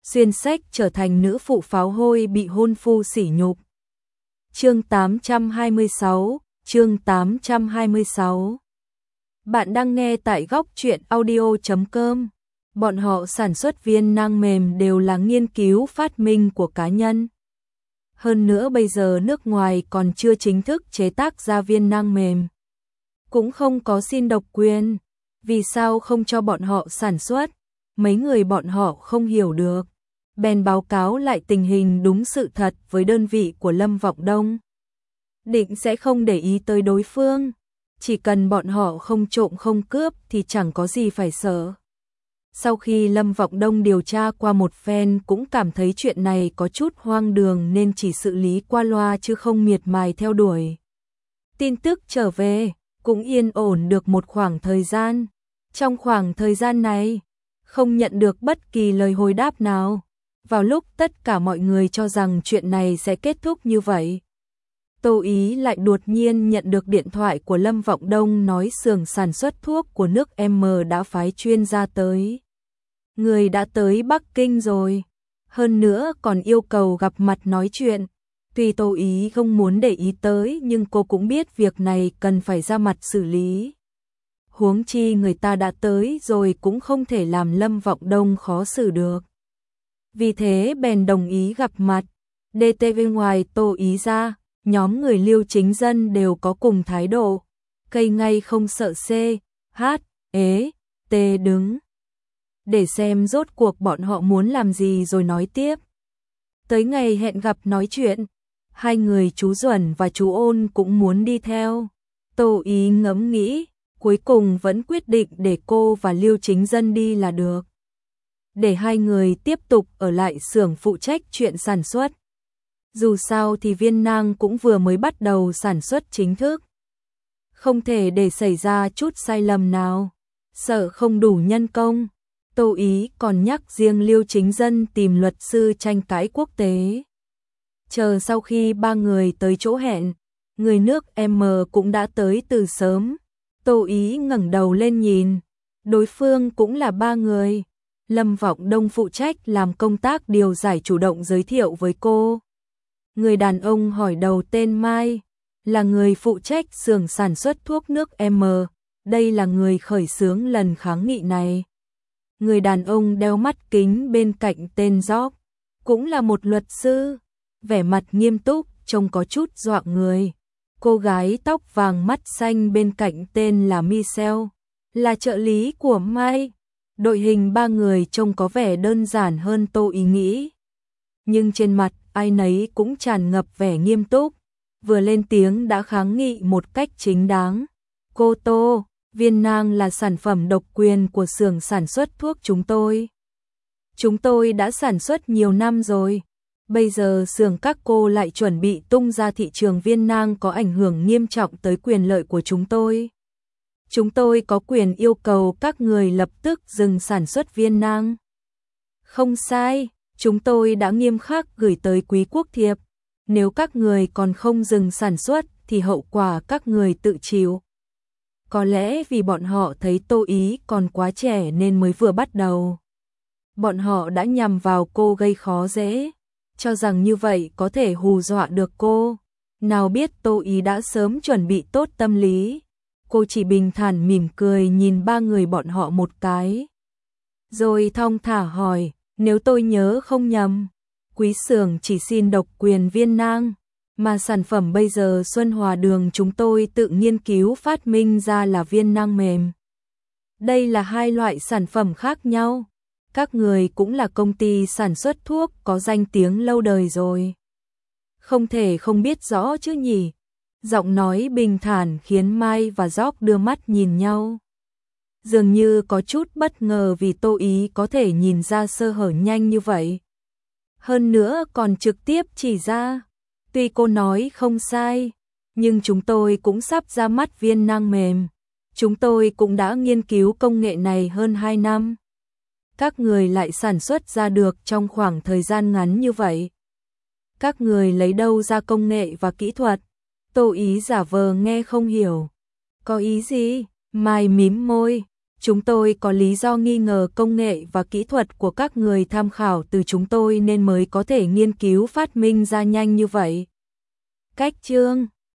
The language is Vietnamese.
xuyên sách trở thành nữ phụ pháo hôi bị hôn phu sỉ nhục. Chương 826, chương 826. Bạn đang nghe tại góc truyện audio.com. Bọn họ sản xuất viên nang mềm đều là nghiên cứu phát minh của cá nhân. Hơn nữa bây giờ nước ngoài còn chưa chính thức chế tác ra viên nang mềm. Cũng không có xin độc quyền. Vì sao không cho bọn họ sản xuất? Mấy người bọn họ không hiểu được. Bèn báo cáo lại tình hình đúng sự thật với đơn vị của Lâm Vọng Đông. Định sẽ không để ý tới đối phương. Chỉ cần bọn họ không trộm không cướp thì chẳng có gì phải sợ. Sau khi Lâm Vọng Đông điều tra qua một phen cũng cảm thấy chuyện này có chút hoang đường nên chỉ xử lý qua loa chứ không miệt mài theo đuổi. Tin tức trở về, cũng yên ổn được một khoảng thời gian. Trong khoảng thời gian này, không nhận được bất kỳ lời hồi đáp nào. Vào lúc tất cả mọi người cho rằng chuyện này sẽ kết thúc như vậy, Tô Ý lại đột nhiên nhận được điện thoại của Lâm Vọng Đông nói xưởng sản xuất thuốc của nước M đã phái chuyên gia tới. Người đã tới Bắc Kinh rồi, hơn nữa còn yêu cầu gặp mặt nói chuyện. Tuy Tô Ý không muốn để ý tới nhưng cô cũng biết việc này cần phải ra mặt xử lý. Huống chi người ta đã tới rồi cũng không thể làm Lâm Vọng Đông khó xử được. Vì thế bèn đồng ý gặp mặt. DTV ngoài Tô Ý ra, nhóm người Liêu Chính Dân đều có cùng thái độ. Cây ngay không sợ C, H, ế, T đứng. Để xem rốt cuộc bọn họ muốn làm gì rồi nói tiếp. Tới ngày hẹn gặp nói chuyện, hai người chú Duẩn và chú Ôn cũng muốn đi theo. Tô Ý ngẫm nghĩ, cuối cùng vẫn quyết định để cô và Liêu Chính Dân đi là được. Để hai người tiếp tục ở lại xưởng phụ trách chuyện sản xuất. Dù sao thì viên nang cũng vừa mới bắt đầu sản xuất chính thức. Không thể để xảy ra chút sai lầm nào, sợ không đủ nhân công. Tô Ý còn nhắc riêng Liêu Chính Dân tìm luật sư tranh cãi quốc tế. Chờ sau khi ba người tới chỗ hẹn, người nước M cũng đã tới từ sớm. Tô Ý ngẩng đầu lên nhìn, đối phương cũng là ba người. Lâm Vọng Đông phụ trách làm công tác điều giải chủ động giới thiệu với cô. Người đàn ông hỏi đầu tên Mai, là người phụ trách xưởng sản xuất thuốc nước M, đây là người khởi xướng lần kháng nghị này. Người đàn ông đeo mắt kính bên cạnh tên Gióc, cũng là một luật sư, vẻ mặt nghiêm túc, trông có chút dọa người. Cô gái tóc vàng mắt xanh bên cạnh tên là Michelle, là trợ lý của Mai. Đội hình ba người trông có vẻ đơn giản hơn Tô Ý nghĩ. Nhưng trên mặt ai nấy cũng tràn ngập vẻ nghiêm túc, vừa lên tiếng đã kháng nghị một cách chính đáng. Cô Tô, viên nang là sản phẩm độc quyền của xưởng sản xuất thuốc chúng tôi. Chúng tôi đã sản xuất nhiều năm rồi. Bây giờ xưởng các cô lại chuẩn bị tung ra thị trường viên nang có ảnh hưởng nghiêm trọng tới quyền lợi của chúng tôi. Chúng tôi có quyền yêu cầu các người lập tức dừng sản xuất viên nang. Không sai, chúng tôi đã nghiêm khắc gửi tới Quý Quốc thiệp. Nếu các người còn không dừng sản xuất thì hậu quả các người tự chịu. Có lẽ vì bọn họ thấy Tô Ý còn quá trẻ nên mới vừa bắt đầu. Bọn họ đã nhằm vào cô gây khó dễ, cho rằng như vậy có thể hù dọa được cô. Nào biết Tô Ý đã sớm chuẩn bị tốt tâm lý. Cô chỉ bình thản mỉm cười nhìn ba người bọn họ một cái. Rồi thong thả hỏi, nếu tôi nhớ không nhầm, quý xưởng chỉ xin độc quyền viên nang, mà sản phẩm bây giờ Xuân Hòa Đường chúng tôi tự nghiên cứu phát minh ra là viên nang mềm. Đây là hai loại sản phẩm khác nhau. Các người cũng là công ty sản xuất thuốc có danh tiếng lâu đời rồi. Không thể không biết rõ chứ nhỉ? Giọng nói bình thản khiến Mai và Gióc đưa mắt nhìn nhau. Dường như có chút bất ngờ vì Tô Ý có thể nhìn ra sơ hở nhanh như vậy. Hơn nữa còn trực tiếp chỉ ra. Tuy cô nói không sai, nhưng chúng tôi cũng sắp ra mắt viên nang mềm. Chúng tôi cũng đã nghiên cứu công nghệ này hơn 2 năm. Các người lại sản xuất ra được trong khoảng thời gian ngắn như vậy. Các người lấy đâu ra công nghệ và kỹ thuật? Tô Ý giả vờ nghe không hiểu. Có ý gì? Mai mím môi. Chúng tôi có lý do nghi ngờ công nghệ và kỹ thuật của các người tham khảo từ chúng tôi nên mới có thể nghiên cứu phát minh ra nhanh như vậy. Cách chương